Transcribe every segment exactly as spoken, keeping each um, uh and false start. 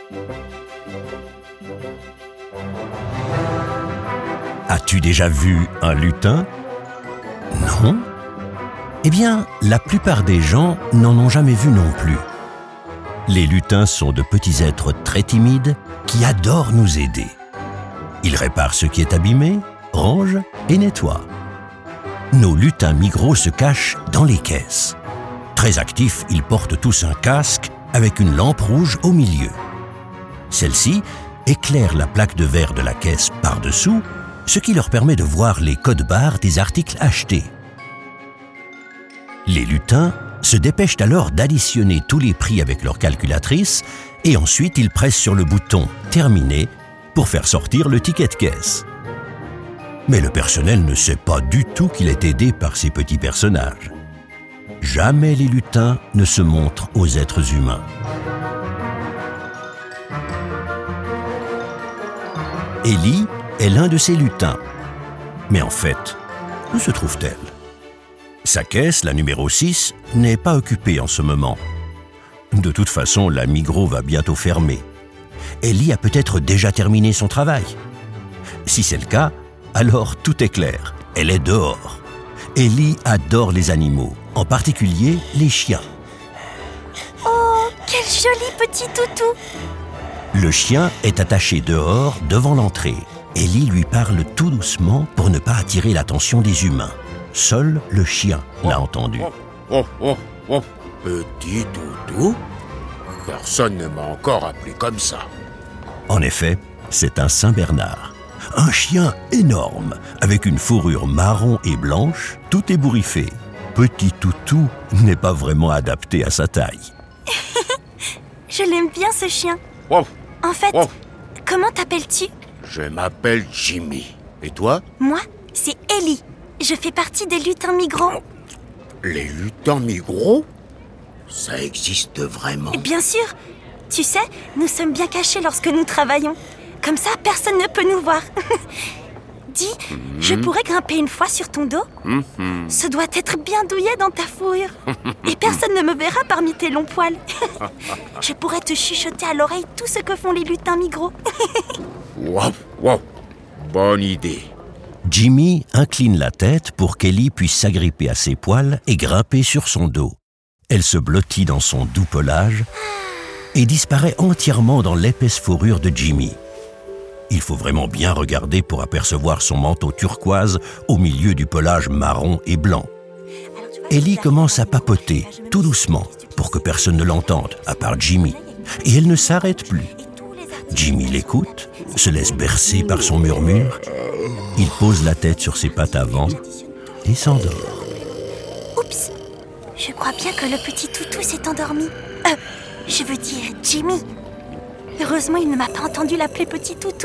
As-tu déjà vu un lutin? Non? Eh bien, la plupart des gens n'en ont jamais vu non plus. Les lutins sont de petits êtres très timides qui adorent nous aider. Ils réparent ce qui est abîmé, rangent et nettoient. Nos lutins migraux se cachent dans les caisses. Très actifs, ils portent tous un casque avec une lampe rouge au milieu. Celle-ci éclaire la plaque de verre de la caisse par-dessous, ce qui leur permet de voir les codes-barres des articles achetés. Les lutins se dépêchent alors d'additionner tous les prix avec leur calculatrice et ensuite ils pressent sur le bouton « Terminé » pour faire sortir le ticket de caisse. Mais le personnel ne sait pas du tout qu'il est aidé par ces petits personnages. Jamais les lutins ne se montrent aux êtres humains. Ellie est l'un de ces lutins. Mais en fait, où se trouve-t-elle? Sa caisse, la numéro six, n'est pas occupée en ce moment. De toute façon, la Migros va bientôt fermer. Ellie a peut-être déjà terminé son travail. Si c'est le cas, alors tout est clair. Elle est dehors. Ellie adore les animaux, en particulier les chiens. Oh, quel joli petit toutou! Le chien est attaché dehors, devant l'entrée. Ellie lui parle tout doucement pour ne pas attirer l'attention des humains. Seul le chien l'a entendu. Oh, oh, oh, petit toutou? Personne ne m'a encore appelé comme ça. En effet, c'est un Saint-Bernard. Un chien énorme, avec une fourrure marron et blanche, tout ébouriffé. Petit toutou n'est pas vraiment adapté à sa taille. Je l'aime bien ce chien. Oh, En fait, oh. comment t'appelles-tu? Je m'appelle Jimmy. Et toi? Moi, c'est Ellie. Je fais partie des lutins migrants. Les lutins migraux? Ça existe vraiment? Bien sûr. Tu sais, nous sommes bien cachés lorsque nous travaillons. Comme ça, personne ne peut nous voir. Dis, mm-hmm. je pourrais grimper une fois sur ton dos? Mm-hmm. Ce doit être bien douillet dans ta fourrure. Et personne ne me verra parmi tes longs poils. Je pourrais te chuchoter à l'oreille tout ce que font les lutins migraux. Wow, wow. Bonne idée. Jimmy incline la tête pour qu'Ellie puisse s'agripper à ses poils et grimper sur son dos. Elle se blottit dans son doux pelage et disparaît entièrement dans l'épaisse fourrure de Jimmy. Il faut vraiment bien regarder pour apercevoir son manteau turquoise au milieu du pelage marron et blanc. Ellie commence à papoter, tout doucement, pour que personne ne l'entende, à part Jimmy. Et elle ne s'arrête plus. Jimmy l'écoute, se laisse bercer par son murmure. Il pose la tête sur ses pattes avant et s'endort. Oups, je crois bien que le petit toutou s'est endormi. Euh, je veux dire Jimmy. Heureusement, il ne m'a pas entendu l'appeler petit toutou.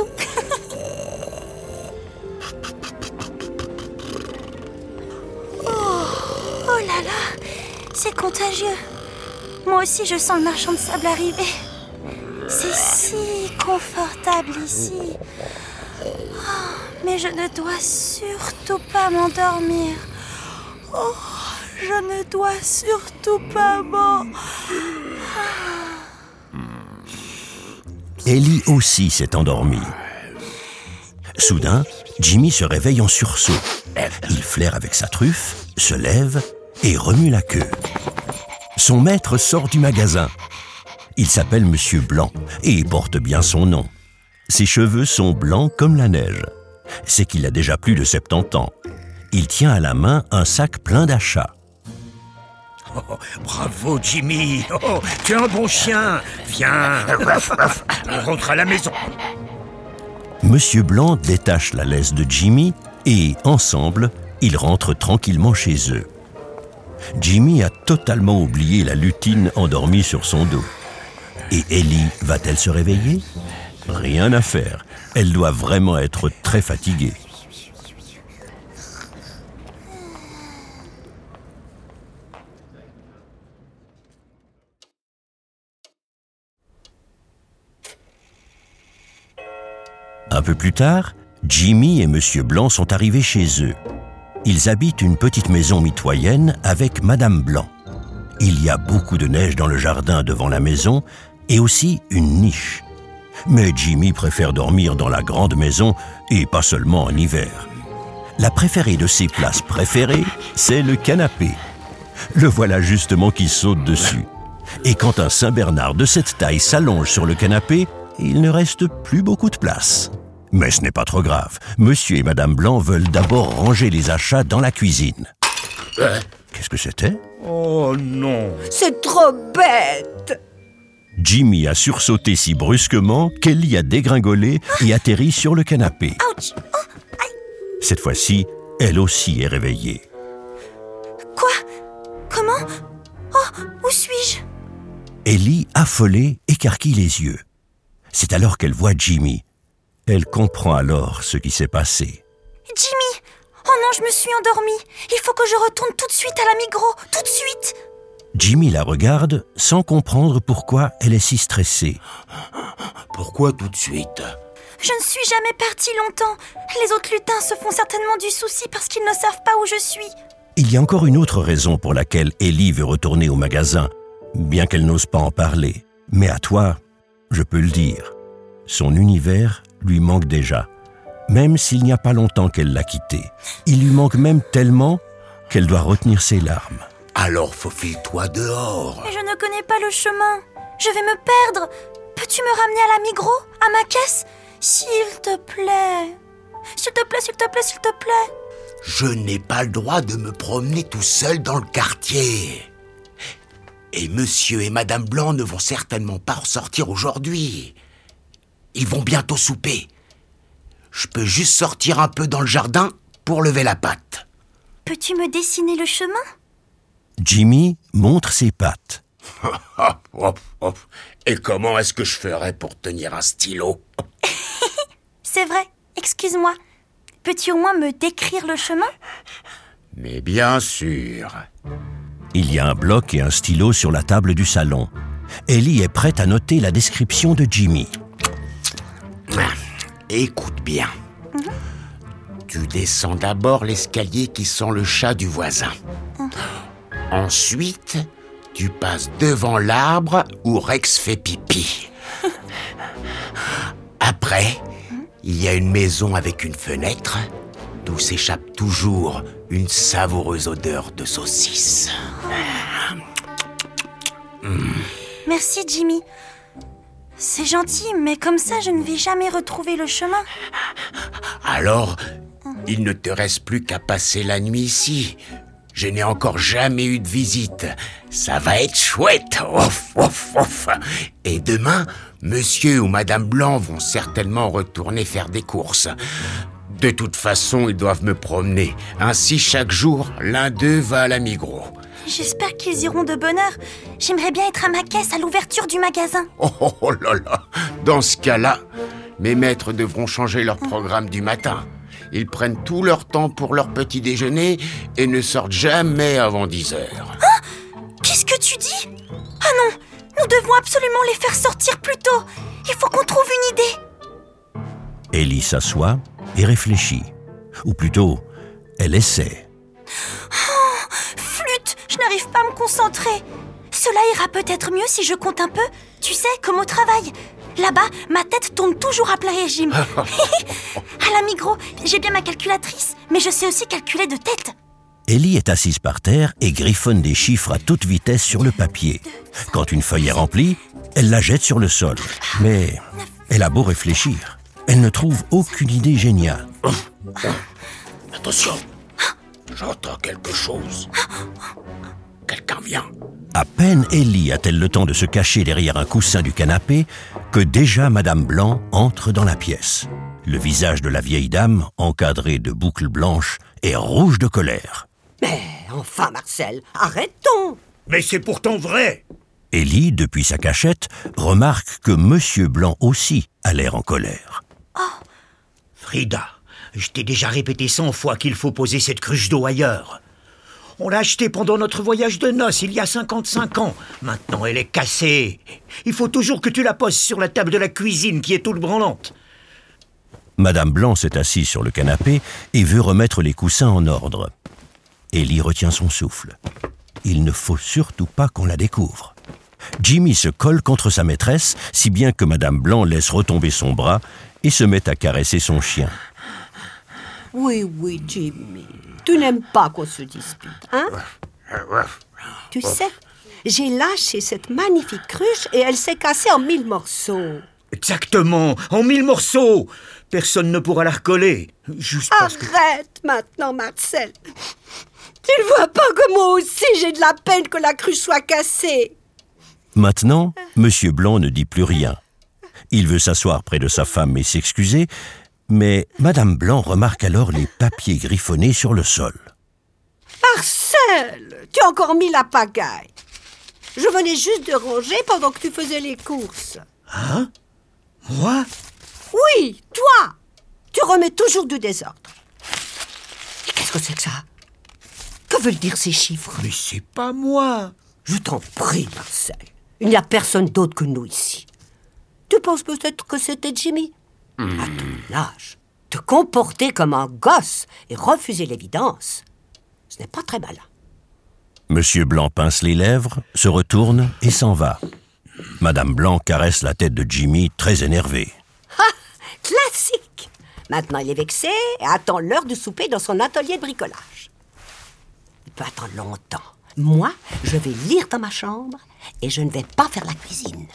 oh, oh là là, c'est contagieux. Moi aussi, je sens le marchand de sable arriver. C'est si confortable ici. Oh, mais je ne dois surtout pas m'endormir. Oh, je ne dois surtout pas m'en... Ellie aussi s'est endormie. Soudain, Jimmy se réveille en sursaut. Il flaire avec sa truffe, se lève et remue la queue. Son maître sort du magasin. Il s'appelle Monsieur Blanc et il porte bien son nom. Ses cheveux sont blancs comme la neige. C'est qu'il a déjà plus de soixante-dix ans. Il tient à la main un sac plein d'achats. Oh, bravo Jimmy, oh, tu es un bon chien. Viens, on rentre à la maison. Monsieur Blanc détache la laisse de Jimmy et, ensemble, ils rentrent tranquillement chez eux. Jimmy a totalement oublié la lutine endormie sur son dos. Et Ellie va-t-elle se réveiller? Rien à faire, elle doit vraiment être très fatiguée. Un peu plus tard, Jimmy et Monsieur Blanc sont arrivés chez eux. Ils habitent une petite maison mitoyenne avec Madame Blanc. Il y a beaucoup de neige dans le jardin devant la maison et aussi une niche Mais Jimmy préfère dormir dans la grande maison et pas seulement en hiver. La préférée de ses places préférées, c'est le canapé. Le voilà justement qui saute dessus. Et quand un Saint-Bernard de cette taille s'allonge sur le canapé, il ne reste plus beaucoup de place. Mais ce n'est pas trop grave. Monsieur et Madame Blanc veulent d'abord ranger les achats dans la cuisine. Euh, Qu'est-ce que c'était ? Oh non! C'est trop bête! Jimmy a sursauté si brusquement qu'Ellie a dégringolé et atterri sur le canapé. Ouch! Oh, aïe! Cette fois-ci, elle aussi est réveillée. Quoi? Comment? Oh, où suis-je? Ellie, affolée, écarquille les yeux. C'est alors qu'elle voit Jimmy. Elle comprend alors ce qui s'est passé. Jimmy! Oh non, je me suis endormie. Il faut que je retourne tout de suite à la Migros, tout de suite. Jimmy la regarde sans comprendre pourquoi elle est si stressée. pourquoi tout de suite? Je ne suis jamais partie longtemps. Les autres lutins se font certainement du souci parce qu'ils ne savent pas où je suis. Il y a encore une autre raison pour laquelle Ellie veut retourner au magasin, bien qu'elle n'ose pas en parler. Mais à toi, je peux le dire. Son univers lui manque déjà, même s'il n'y a pas longtemps qu'elle l'a quitté. Il lui manque même tellement qu'elle doit retenir ses larmes. Alors faufile-toi dehors. Mais je ne connais pas le chemin. Je vais me perdre. Peux-tu me ramener à la Migros, à ma caisse? S'il te plaît. S'il te plaît, s'il te plaît, s'il te plaît. Je n'ai pas le droit de me promener tout seul dans le quartier. Et monsieur et madame Blanc ne vont certainement pas ressortir aujourd'hui. Ils vont bientôt souper. Je peux juste sortir un peu dans le jardin pour lever la patte. Peux-tu me dessiner le chemin? Jimmy montre ses pattes. Hop, hop. Et comment est-ce que je ferais pour tenir un stylo? C'est vrai, excuse-moi. Peux-tu au moins me décrire le chemin? Mais bien sûr. Il y a un bloc et un stylo sur la table du salon. Ellie est prête à noter la description de Jimmy. Écoute bien. Mm-hmm. Tu descends d'abord l'escalier qui sent le chat du voisin. Mm-hmm. Ensuite, tu passes devant l'arbre où Rex fait pipi. Après, mm-hmm. il y a une maison avec une fenêtre d'où s'échappe toujours une savoureuse odeur de saucisse. Mm. Merci, Jimmy. C'est gentil, mais comme ça, je ne vais jamais retrouver le chemin. Alors, il ne te reste plus qu'à passer la nuit ici. Je n'ai encore jamais eu de visite. Ça va être chouette. Ouf, ouf, ouf. Et demain, monsieur ou madame Blanc vont certainement retourner faire des courses. De toute façon, ils doivent me promener. Ainsi, chaque jour, l'un d'eux va à la Migros. J'espère qu'ils iront de bonne heure. J'aimerais bien être à ma caisse à l'ouverture du magasin. Oh, oh, oh là là. Dans ce cas-là, mes maîtres devront changer leur programme du matin. Ils prennent tout leur temps pour leur petit déjeuner et ne sortent jamais avant dix heures. Ah, qu'est-ce que tu dis? Ah non, nous devons absolument les faire sortir plus tôt. Il faut qu'on trouve une idée. Ellie s'assoit et réfléchit. Ou plutôt, elle essaie. Oh, flûte, je n'arrive pas à me concentrer. Cela ira peut-être mieux si je compte un peu. Tu sais, comme au travail. Là-bas, ma tête tourne toujours à plein régime. À la Migros, j'ai bien ma calculatrice, mais je sais aussi calculer de tête. Ellie est assise par terre et griffonne des chiffres à toute vitesse sur le papier. Quand une feuille est remplie, elle la jette sur le sol. Mais elle a beau réfléchir, elle ne trouve aucune idée géniale. Attention, j'entends quelque chose. Quelqu'un vient. À peine Ellie a-t-elle le temps de se cacher derrière un coussin du canapé que déjà Madame Blanc entre dans la pièce. Le visage de la vieille dame, encadré de boucles blanches, est rouge de colère. Mais enfin, Marcel, arrêtons! Mais c'est pourtant vrai! Ellie, depuis sa cachette, remarque que Monsieur Blanc aussi a l'air en colère. Oh. Frida, je t'ai déjà répété cent fois qu'il faut poser cette cruche d'eau ailleurs. On l'a achetée pendant notre voyage de noces il y a cinquante-cinq ans. Maintenant, elle est cassée. Il faut toujours que tu la poses sur la table de la cuisine qui est toute branlante. Madame Blanc s'est assise sur le canapé et veut remettre les coussins en ordre. Ellie retient son souffle. Il ne faut surtout pas qu'on la découvre. Jimmy se colle contre sa maîtresse, si bien que Madame Blanc laisse retomber son bras et se met à caresser son chien. Oui, oui, Jimmy. Tu n'aimes pas qu'on se dispute, hein? Tu sais, j'ai lâché cette magnifique cruche et elle s'est cassée en mille morceaux. Exactement, en mille morceaux. Personne ne pourra la recoller. Juste parce que... Arrête maintenant, Marcel. Tu ne vois pas que moi aussi j'ai de la peine que la cruche soit cassée. Maintenant, Monsieur Blanc ne dit plus rien. Il veut s'asseoir près de sa femme et s'excuser, mais Madame Blanc remarque alors les papiers griffonnés sur le sol. Marcel, tu as encore mis la pagaille. Je venais juste de ranger pendant que tu faisais les courses. Hein? Moi? Oui, toi. Tu remets toujours du désordre. Et qu'est-ce que c'est que ça? Que veulent dire ces chiffres? Mais c'est pas moi. Je t'en prie, Marcel. Il n'y a personne d'autre que nous ici. Tu penses peut-être que c'était Jimmy? Mmh. À ton âge, te comporter comme un gosse et refuser l'évidence, ce n'est pas très malin. Monsieur Blanc pince les lèvres, se retourne et s'en va. Madame Blanc caresse la tête de Jimmy, très énervée. Ah, classique! Maintenant, il est vexé et attend l'heure du souper dans son atelier de bricolage. Il peut attendre longtemps. Moi, je vais lire dans ma chambre et je ne vais pas faire la cuisine.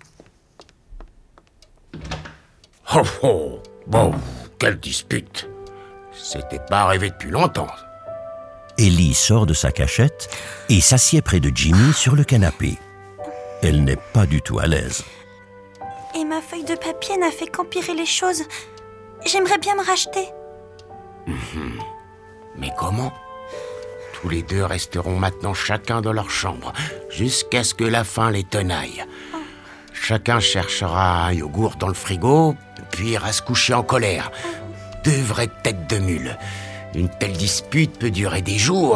Oh oh, bon, quelle dispute! C'était pas arrivé depuis longtemps. Ellie sort de sa cachette et s'assied près de Jimmy sur le canapé. Elle n'est pas du tout à l'aise. Et ma feuille de papier n'a fait qu'empirer les choses. J'aimerais bien me racheter. Mmh. Mais comment? Tous les deux resteront maintenant chacun dans leur chambre, jusqu'à ce que la faim les tenaille. Oh. Chacun cherchera un yogourt dans le frigo, puis ira se coucher en colère. Oh. Deux vraies têtes de mule. Une telle dispute peut durer des jours.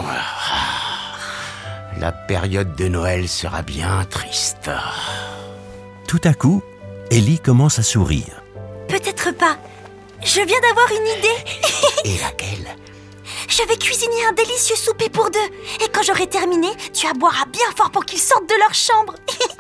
La période de Noël sera bien triste. Tout à coup, Ellie commence à sourire. Peut-être pas. Je viens d'avoir une idée. Et laquelle? Je vais cuisiner un délicieux souper pour deux. Et quand j'aurai terminé, tu boiras bien fort pour qu'ils sortent de leur chambre.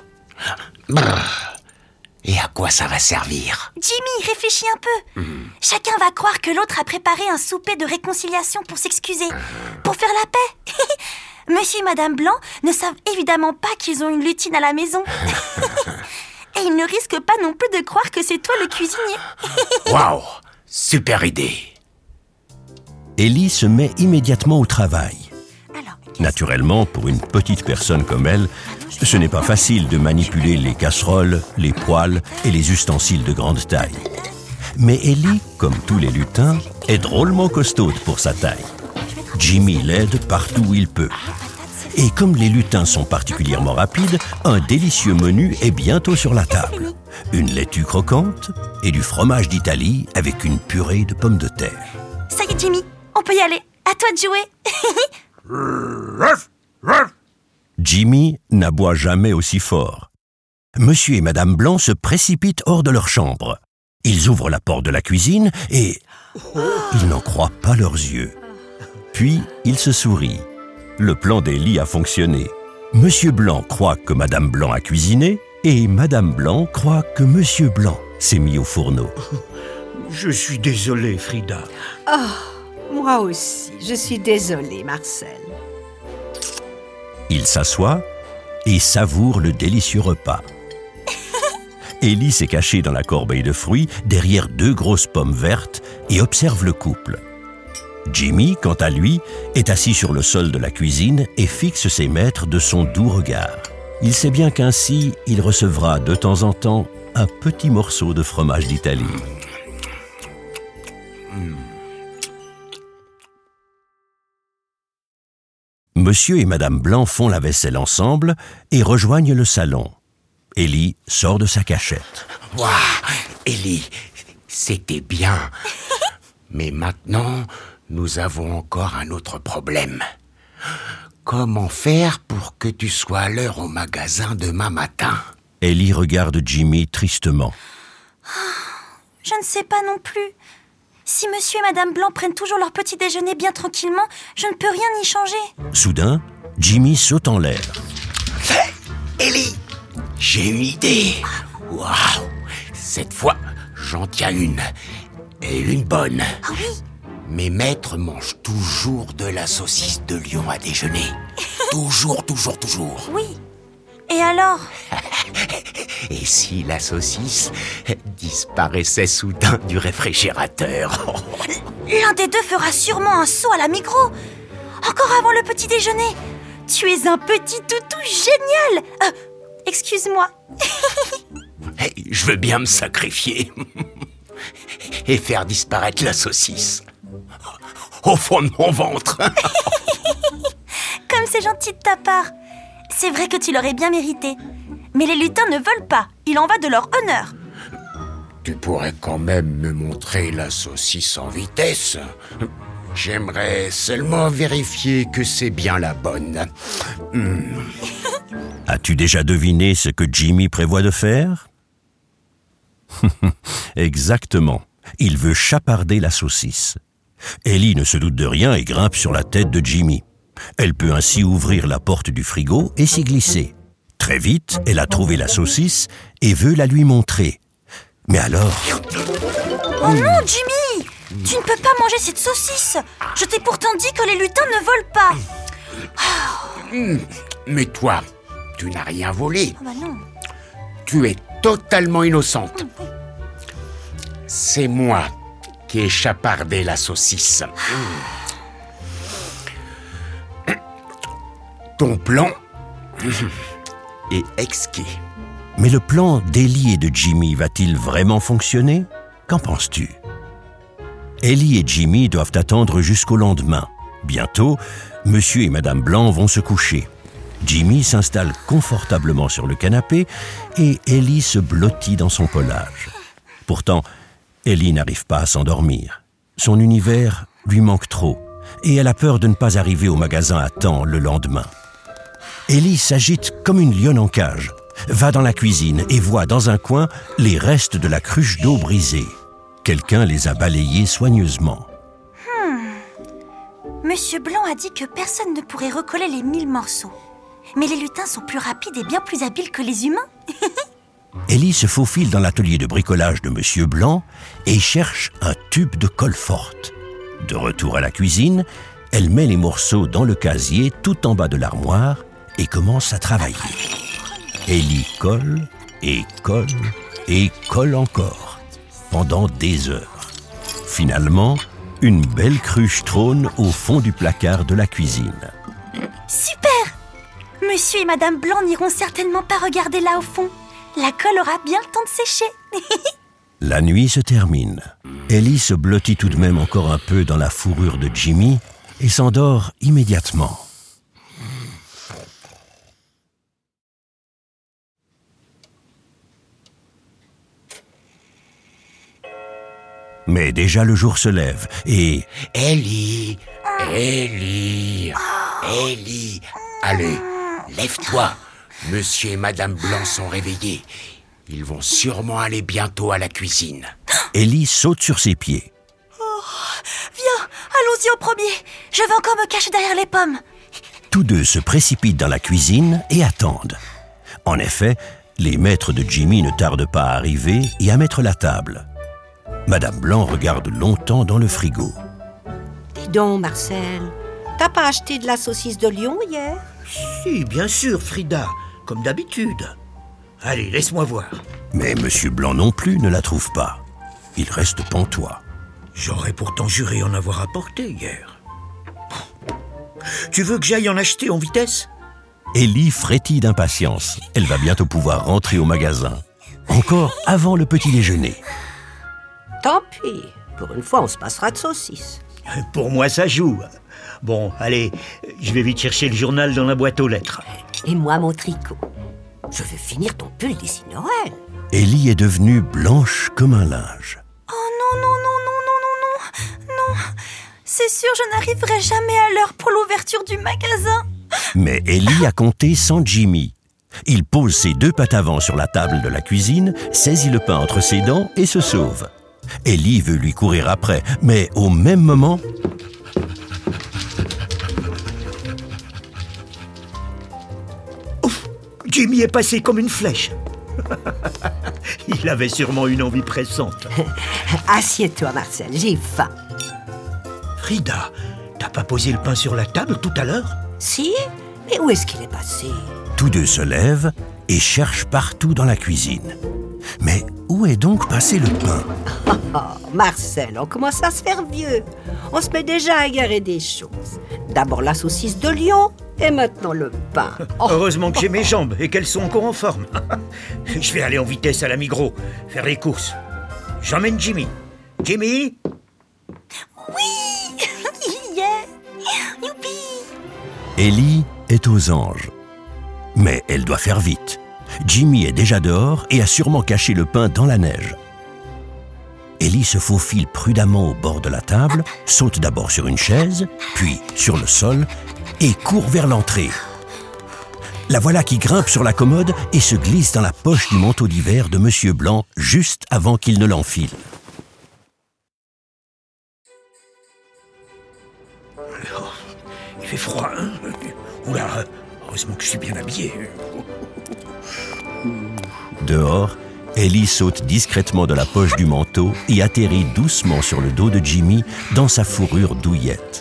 Et à quoi ça va servir? Jimmy, réfléchis un peu. Mmh. Chacun va croire que l'autre a préparé un souper de réconciliation pour s'excuser, mmh. pour faire la paix. Monsieur et Madame Blanc ne savent évidemment pas qu'ils ont une lutine à la maison. Et ils ne risquent pas non plus de croire que c'est toi le cuisinier. Waouh, super idée. Ellie se met immédiatement au travail. Alors, naturellement, pour une petite personne comme elle, ce n'est pas facile de manipuler les casseroles, les poêles et les ustensiles de grande taille. Mais Ellie, comme tous les lutins, est drôlement costaude pour sa taille. Jimmy l'aide partout où il peut. Et comme les lutins sont particulièrement rapides, un délicieux menu est bientôt sur la table. Une laitue croquante et du fromage d'Italie avec une purée de pommes de terre. Ça y est, Jimmy, on peut y aller. À toi de jouer. Jimmy n'aboie jamais aussi fort. Monsieur et Madame Blanc se précipitent hors de leur chambre. Ils ouvrent la porte de la cuisine et ils n'en croient pas leurs yeux. Puis, ils se sourient. Le plan d'Ellie a fonctionné. Monsieur Blanc croit que Madame Blanc a cuisiné et Madame Blanc croit que Monsieur Blanc s'est mis au fourneau. Je suis désolé, Frida. Oh, moi aussi, je suis désolée, Marcel. Il s'assoit et savoure le délicieux repas. Ellie s'est cachée dans la corbeille de fruits derrière deux grosses pommes vertes et observe le couple. Jimmy, quant à lui, est assis sur le sol de la cuisine et fixe ses maîtres de son doux regard. Il sait bien qu'ainsi, il recevra de temps en temps un petit morceau de fromage d'Italie. Monsieur et Madame Blanc font la vaisselle ensemble et rejoignent le salon. Ellie sort de sa cachette. Waouh, Ellie, c'était bien. Mais maintenant, nous avons encore un autre problème. Comment faire pour que tu sois à l'heure au magasin demain matin? Ellie regarde Jimmy tristement. Je ne sais pas non plus. Si Monsieur et Madame Blanc prennent toujours leur petit déjeuner bien tranquillement, je ne peux rien y changer. Soudain, Jimmy saute en l'air. Ellie, J'ai une idée. Waouh! Cette fois, j'en tiens une. Et une bonne. Ah oui? Mes maîtres mangent toujours de la saucisse de lion à déjeuner. Toujours, toujours, toujours. Oui. Et alors? Et si la saucisse disparaissait soudain du réfrigérateur? L'un des deux fera sûrement un saut à la Migros. Encore avant le petit déjeuner. Tu es un petit toutou génial. Euh, excuse-moi. Je veux bien me sacrifier et faire disparaître la saucisse au fond de mon ventre. Comme c'est gentil de ta part. C'est vrai que tu l'aurais bien mérité. Mais les lutins ne veulent pas. Il en va de leur honneur. Tu pourrais quand même me montrer la saucisse en vitesse. J'aimerais seulement vérifier que c'est bien la bonne. Mmh. As-tu déjà deviné ce que Jimmy prévoit de faire? Exactement. Il veut chaparder la saucisse. Ellie ne se doute de rien et grimpe sur la tête de Jimmy. Elle peut ainsi ouvrir la porte du frigo et s'y glisser. Très vite, elle a trouvé la saucisse et veut la lui montrer. Mais alors... Oh non, Jimmy! Tu ne peux pas manger cette saucisse. Je t'ai pourtant dit que les lutins ne volent pas. Mmh. Mais toi, tu n'as rien volé. Oh bah non. Tu es totalement innocente. C'est moi qui ai chapardé la saucisse. Mmh. Ton plan est exquis. Mais le plan d'Ellie et de Jimmy va-t-il vraiment fonctionner? Qu'en penses-tu? Ellie et Jimmy doivent attendre jusqu'au lendemain. Bientôt, Monsieur et Madame Blanc vont se coucher. Jimmy s'installe confortablement sur le canapé et Ellie se blottit dans son pelage. Pourtant, Ellie n'arrive pas à s'endormir. Son univers lui manque trop et elle a peur de ne pas arriver au magasin à temps le lendemain. Ellie s'agite comme une lionne en cage, va dans la cuisine et voit dans un coin les restes de la cruche d'eau brisée. Quelqu'un les a balayés soigneusement. Hmm. Monsieur Blanc a dit que personne ne pourrait recoller les mille morceaux. Mais les lutins sont plus rapides et bien plus habiles que les humains. Ellie se faufile dans l'atelier de bricolage de Monsieur Blanc et cherche un tube de colle forte. De retour à la cuisine, elle met les morceaux dans le casier tout en bas de l'armoire et commence à travailler. Ellie colle et colle et colle encore pendant des heures. Finalement, une belle cruche trône au fond du placard de la cuisine. Super! Monsieur et Madame Blanc n'iront certainement pas regarder là au fond. La colle aura bien le temps de sécher. La nuit se termine. Ellie se blottit tout de même encore un peu dans la fourrure de Jimmy et s'endort immédiatement. Mais déjà le jour se lève et... Ellie, Ellie, Ellie, allez, lève-toi. Monsieur et Madame Blanc sont réveillés. Ils vont sûrement aller bientôt à la cuisine. Ellie saute sur ses pieds. Oh, viens, allons-y au premier. Je vais encore me cacher derrière les pommes. Tous deux se précipitent dans la cuisine et attendent. En effet, les maîtres de Jimmy ne tardent pas à arriver et à mettre la table. Madame Blanc regarde longtemps dans le frigo. Dis donc, Marcel, t'as pas acheté de la saucisse de lion hier? Si, bien sûr, Frida, comme d'habitude. Allez, laisse-moi voir. Mais Monsieur Blanc non plus ne la trouve pas. Il reste pantois. J'aurais pourtant juré en avoir apporté hier. Tu veux que j'aille en acheter en vitesse? Ellie frétille d'impatience. Elle va bientôt pouvoir rentrer au magasin. Encore avant le petit déjeuner. Tant pis, pour une fois on se passera de saucisse. Pour moi ça joue. Bon, allez, je vais vite chercher le journal dans la boîte aux lettres. Et moi mon tricot. Je veux finir ton pull d'ici Noël. Ellie est devenue blanche comme un linge. Oh non, non, non, non, non, non, non, non. C'est sûr, je n'arriverai jamais à l'heure pour l'ouverture du magasin. Mais Ellie a compté sans Jimmy. Il pose ses deux pattes avant sur la table de la cuisine, saisit le pain entre ses dents et se sauve. Ellie veut lui courir après, mais au même moment... Jimmy est passé comme une flèche. Il avait sûrement une envie pressante. Assieds-toi, Marcel, j'ai faim. Frida, t'as pas posé le pain sur la table tout à l'heure? Si? Mais où est-ce qu'il est passé? Tous deux se lèvent et cherchent partout dans la cuisine. Mais où est donc passé le pain? Oh, Marcel, on commence à se faire vieux. On se met déjà à égarer des choses. D'abord la saucisse de lion et maintenant le pain. Oh. Heureusement que j'ai mes jambes et qu'elles sont encore en forme. Je vais aller en vitesse à la Migros, faire les courses. J'emmène Jimmy. Jimmy? Oui. Yeah. Youpi. Ellie est aux anges. Mais elle doit faire vite. Jimmy est déjà dehors et a sûrement caché le pain dans la neige. Ellie se faufile prudemment au bord de la table, saute d'abord sur une chaise, puis sur le sol et court vers l'entrée. La voilà qui grimpe sur la commode et se glisse dans la poche du manteau d'hiver de Monsieur Blanc juste avant qu'il ne l'enfile. Oh, il fait froid, hein? Oula, heureusement que je suis bien habillé. Dehors, Ellie saute discrètement de la poche du manteau et atterrit doucement sur le dos de Jimmy dans sa fourrure douillette.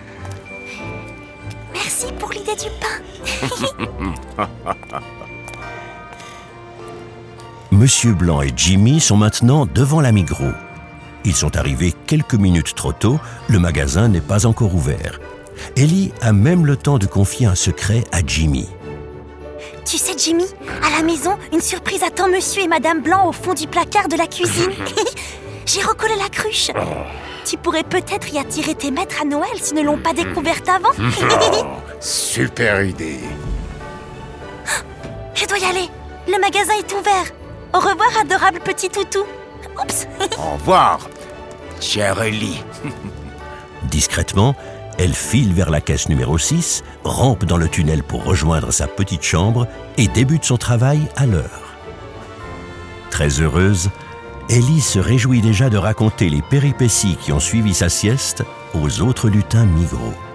Merci pour l'idée du pain. Monsieur Blanc et Jimmy sont maintenant devant la Migros. Ils sont arrivés quelques minutes trop tôt, le magasin n'est pas encore ouvert. Ellie a même le temps de confier un secret à Jimmy. Tu sais, Jimmy, à la maison, une surprise attend Monsieur et Madame Blanc au fond du placard de la cuisine. J'ai recollé la cruche. Tu pourrais peut-être y attirer tes maîtres à Noël s'ils ne l'ont pas découverte avant. Oh, super idée. Je dois y aller. Le magasin est ouvert. Au revoir, adorable petit toutou. Oups. Au revoir, chère Ellie. Discrètement, elle file vers la caisse numéro six, rampe dans le tunnel pour rejoindre sa petite chambre et débute son travail à l'heure. Très heureuse, Ellie se réjouit déjà de raconter les péripéties qui ont suivi sa sieste aux autres lutins Migros.